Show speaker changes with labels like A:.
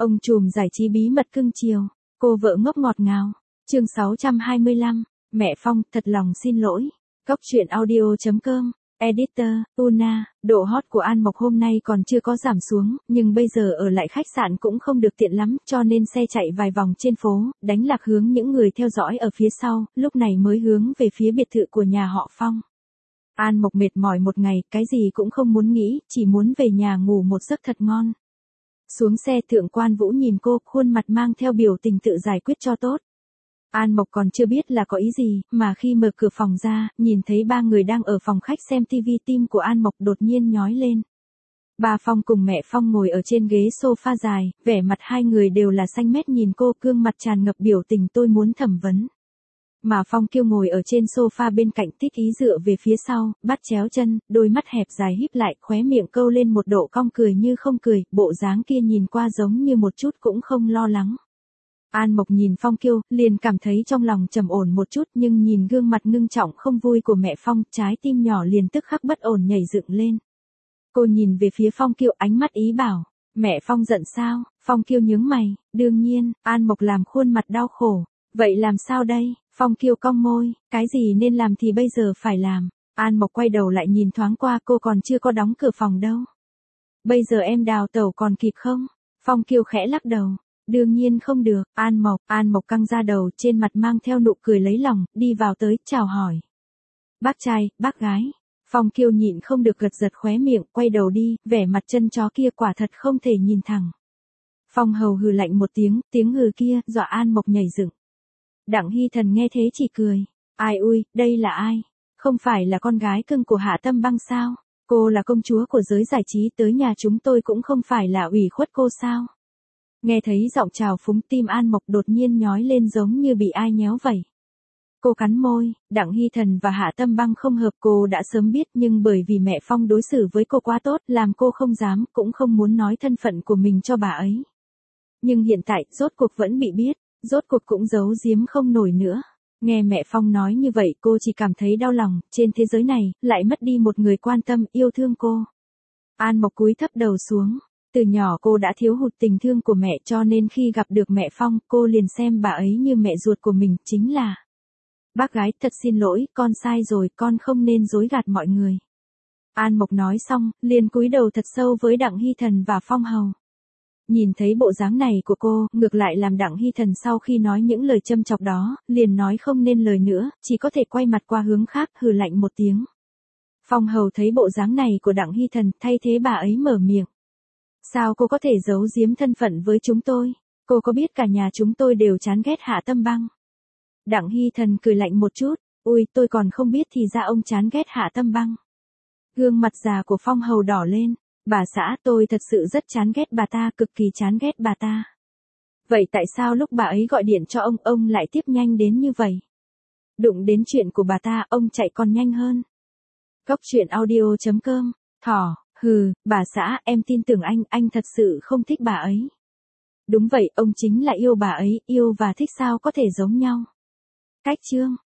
A: Ông trùm giải trí bí mật cưng chiều, cô vợ ngốc ngọt ngào. Chương 625, mẹ Phong, thật lòng xin lỗi. Góc truyện audio.com, editor, Una, độ hot của An Mộc hôm nay còn chưa có giảm xuống, nhưng bây giờ ở lại khách sạn cũng không được tiện lắm, cho nên xe chạy vài vòng trên phố, đánh lạc hướng những người theo dõi ở phía sau, lúc này mới hướng về phía biệt thự của nhà họ Phong. An Mộc mệt mỏi một ngày, cái gì cũng không muốn nghĩ, chỉ muốn về nhà ngủ một giấc thật ngon. Xuống xe Thượng Quan Vũ nhìn cô, khuôn mặt mang theo biểu tình tự giải quyết cho tốt. An Mộc còn chưa biết là có ý gì, mà khi mở cửa phòng ra, nhìn thấy ba người đang ở phòng khách xem TV, tim của An Mộc đột nhiên nhói lên. Bà Phong cùng mẹ Phong ngồi ở trên ghế sofa dài, vẻ mặt hai người đều là xanh mét nhìn cô, gương mặt tràn ngập biểu tình tôi muốn thẩm vấn. Mà Phong Kiêu ngồi ở trên sofa bên cạnh thích ý dựa về phía sau, bắt chéo chân, đôi mắt hẹp dài híp lại, khóe miệng câu lên một độ cong cười như không cười, bộ dáng kia nhìn qua giống như một chút cũng không lo lắng. An Mộc nhìn Phong Kiêu, liền cảm thấy trong lòng trầm ổn một chút, nhưng nhìn gương mặt ngưng trọng không vui của mẹ Phong, trái tim nhỏ liền tức khắc bất ổn nhảy dựng lên. Cô nhìn về phía Phong Kiêu, ánh mắt ý bảo, mẹ Phong giận sao? Phong Kiêu nhướng mày, đương nhiên. An Mộc làm khuôn mặt đau khổ. Vậy làm sao đây? Phong Kiêu cong môi, cái gì nên làm thì bây giờ phải làm. An Mộc quay đầu lại nhìn thoáng qua, cô còn chưa có đóng cửa phòng đâu. Bây giờ em đào tẩu còn kịp không? Phong Kiêu khẽ lắc đầu. Đương nhiên không được. An Mộc căng ra đầu, trên mặt mang theo nụ cười lấy lòng, đi vào tới, chào hỏi. Bác trai, bác gái. Phong Kiêu nhịn không được gật giật khóe miệng, quay đầu đi, vẻ mặt chân chó kia quả thật không thể nhìn thẳng. Phong Hầu hừ lạnh một tiếng hừ kia, dọa An Mộc nhảy dựng. Đặng Hy Thần nghe thế chỉ cười. Ai ui, đây là ai? Không phải là con gái cưng của Hạ Tâm Băng sao? Cô là công chúa của giới giải trí, tới nhà chúng tôi cũng không phải là ủy khuất cô sao? Nghe thấy giọng chào phúng, tim An Mộc đột nhiên nhói lên giống như bị ai nhéo vậy. Cô cắn môi, Đặng Hy Thần và Hạ Tâm Băng không hợp cô đã sớm biết, nhưng bởi vì mẹ Phong đối xử với cô quá tốt, làm cô không dám, cũng không muốn nói thân phận của mình cho bà ấy. Nhưng hiện tại, rốt cuộc vẫn bị biết, rốt cuộc cũng giấu giếm không nổi nữa. Nghe mẹ Phong nói như vậy, cô chỉ cảm thấy đau lòng, trên thế giới này, lại mất đi một người quan tâm, yêu thương cô. An Mộc cúi thấp đầu xuống. Từ nhỏ cô đã thiếu hụt tình thương của mẹ, cho nên khi gặp được mẹ Phong, cô liền xem bà ấy như mẹ ruột của mình, chính là. Bác gái, thật xin lỗi, con sai rồi, con không nên dối gạt mọi người. An Mộc nói xong, liền cúi đầu thật sâu với Đặng Hy Thần và Phong Hầu. Nhìn thấy bộ dáng này của cô, ngược lại làm Đặng Hy Thần sau khi nói những lời châm chọc đó, liền nói không nên lời nữa, chỉ có thể quay mặt qua hướng khác, hừ lạnh một tiếng. Phong Hầu thấy bộ dáng này của Đặng Hy Thần, thay thế bà ấy mở miệng. Sao cô có thể giấu giếm thân phận với chúng tôi? Cô có biết cả nhà chúng tôi đều chán ghét Hạ Tâm Băng? Đặng Hy Thần cười lạnh một chút, ui, tôi còn không biết thì ra ông chán ghét Hạ Tâm Băng. Gương mặt già của Phong Hầu đỏ lên, bà xã, tôi thật sự rất chán ghét bà ta, cực kỳ chán ghét bà ta. Vậy tại sao lúc bà ấy gọi điện cho ông lại tiếp nhanh đến như vậy? Đụng đến chuyện của bà ta, ông chạy còn nhanh hơn. Góc truyện audio.com, thỏ. Hừ, bà xã, em tin tưởng anh thật sự không thích bà ấy. Đúng vậy, ông chính là yêu bà ấy, yêu và thích sao có thể giống nhau. Cách chương.